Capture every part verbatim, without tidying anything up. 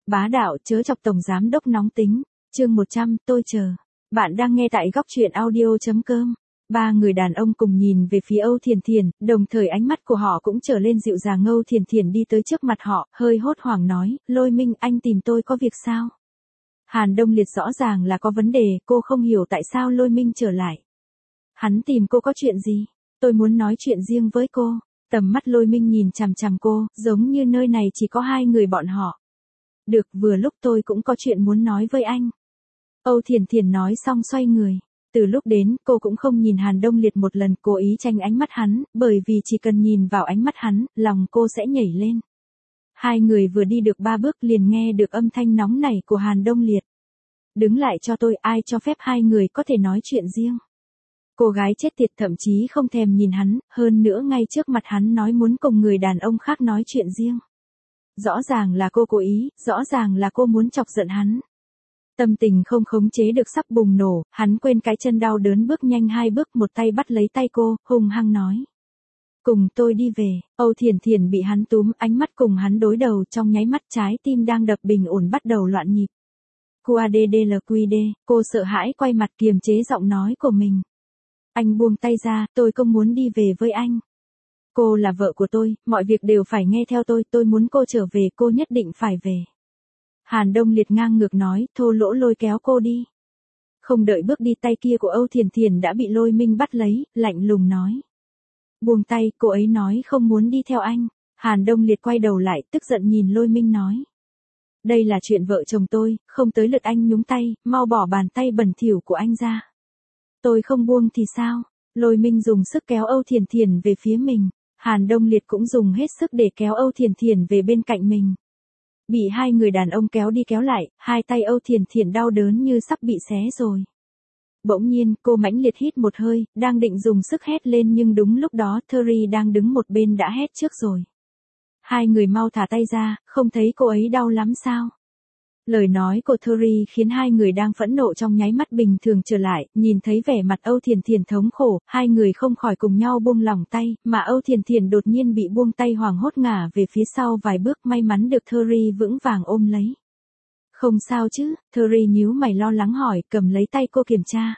bá đạo chớ chọc tổng giám đốc nóng tính. Chương một trăm, tôi chờ. Bạn đang nghe tại góc truyện audio chấm com. Ba người đàn ông cùng nhìn về phía Âu Thiền Thiền, đồng thời ánh mắt của họ cũng trở lên dịu dàng. Âu Thiền Thiền đi tới trước mặt họ, hơi hốt hoảng nói, Lôi Minh, anh tìm tôi có việc sao? Hàn Đông Liệt rõ ràng là có vấn đề, cô không hiểu tại sao Lôi Minh trở lại. Hắn tìm cô có chuyện gì? Tôi muốn nói chuyện riêng với cô. Tầm mắt Lôi Minh nhìn chằm chằm cô, giống như nơi này chỉ có hai người bọn họ. Được, vừa lúc tôi cũng có chuyện muốn nói với anh. Âu Thiền Thiền nói xong xoay người. Từ lúc đến, cô cũng không nhìn Hàn Đông Liệt một lần, cố ý tranh ánh mắt hắn, bởi vì chỉ cần nhìn vào ánh mắt hắn, lòng cô sẽ nhảy lên. Hai người vừa đi được ba bước liền nghe được âm thanh nóng nảy của Hàn Đông Liệt. Đứng lại cho tôi, ai cho phép hai người có thể nói chuyện riêng. Cô gái chết tiệt thậm chí không thèm nhìn hắn, hơn nữa ngay trước mặt hắn nói muốn cùng người đàn ông khác nói chuyện riêng. Rõ ràng là cô cố ý, rõ ràng là cô muốn chọc giận hắn. Tâm tình không khống chế được sắp bùng nổ, hắn quên cái chân đau đớn bước nhanh hai bước, một tay bắt lấy tay cô, hung hăng nói. Cùng tôi đi về. Âu Thiền Thiền bị hắn túm, ánh mắt cùng hắn đối đầu, trong nháy mắt trái tim đang đập bình ổn bắt đầu loạn nhịp. Q A D D L Q D, cô sợ hãi quay mặt kiềm chế giọng nói của mình. Anh buông tay ra, tôi không muốn đi về với anh. Cô là vợ của tôi, mọi việc đều phải nghe theo tôi, tôi muốn cô trở về, cô nhất định phải về. Hàn Đông Liệt ngang ngược nói, thô lỗ lôi kéo cô đi. Không đợi bước đi, tay kia của Âu Thiền Thiền đã bị Lôi Minh bắt lấy, lạnh lùng nói. Buông tay, cô ấy nói không muốn đi theo anh. Hàn Đông Liệt quay đầu lại, tức giận nhìn Lôi Minh nói. Đây là chuyện vợ chồng tôi, không tới lượt anh nhúng tay, mau bỏ bàn tay bẩn thỉu của anh ra. Tôi không buông thì sao? Lôi Minh dùng sức kéo Âu Thiền Thiền về phía mình. Hàn Đông Liệt cũng dùng hết sức để kéo Âu Thiền Thiền về bên cạnh mình. Bị hai người đàn ông kéo đi kéo lại, hai tay Âu Thiền Thiền đau đớn như sắp bị xé rồi. Bỗng nhiên, cô mãnh liệt hít một hơi, đang định dùng sức hét lên nhưng đúng lúc đó Terry đang đứng một bên đã hét trước rồi. Hai người mau thả tay ra, không thấy cô ấy đau lắm sao? Lời nói của Terry khiến hai người đang phẫn nộ trong nháy mắt bình thường trở lại, nhìn thấy vẻ mặt Âu Thiền Thiền thống khổ, hai người không khỏi cùng nhau buông lỏng tay, mà Âu Thiền Thiền đột nhiên bị buông tay hoảng hốt ngả về phía sau vài bước, may mắn được Terry vững vàng ôm lấy. Không sao chứ? Terry nhíu mày lo lắng hỏi, cầm lấy tay cô kiểm tra.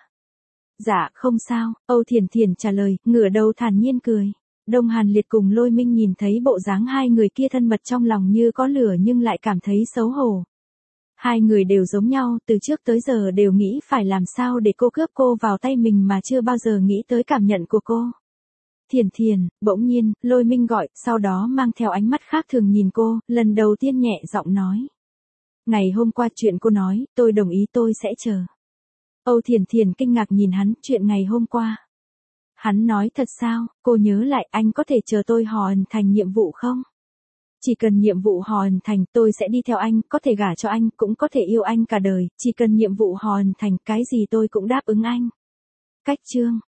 Dạ, không sao, Âu Thiền Thiền trả lời, ngửa đầu thản nhiên cười. Đông Hàn Liệt cùng Lôi Minh nhìn thấy bộ dáng hai người kia thân mật trong lòng như có lửa nhưng lại cảm thấy xấu hổ. Hai người đều giống nhau, từ trước tới giờ đều nghĩ phải làm sao để cô cướp cô vào tay mình mà chưa bao giờ nghĩ tới cảm nhận của cô. Thiền Thiền, bỗng nhiên, Lôi Minh gọi, sau đó mang theo ánh mắt khác thường nhìn cô, lần đầu tiên nhẹ giọng nói. Ngày hôm qua chuyện cô nói, tôi đồng ý, tôi sẽ chờ. Âu Thiền Thiền kinh ngạc nhìn hắn, chuyện ngày hôm qua. Hắn nói thật sao? Cô nhớ lại, anh có thể chờ tôi hoàn thành nhiệm vụ không? Chỉ cần nhiệm vụ hoàn thành, tôi sẽ đi theo anh, có thể gả cho anh, cũng có thể yêu anh cả đời, chỉ cần nhiệm vụ hoàn thành, cái gì tôi cũng đáp ứng anh. Cách chương,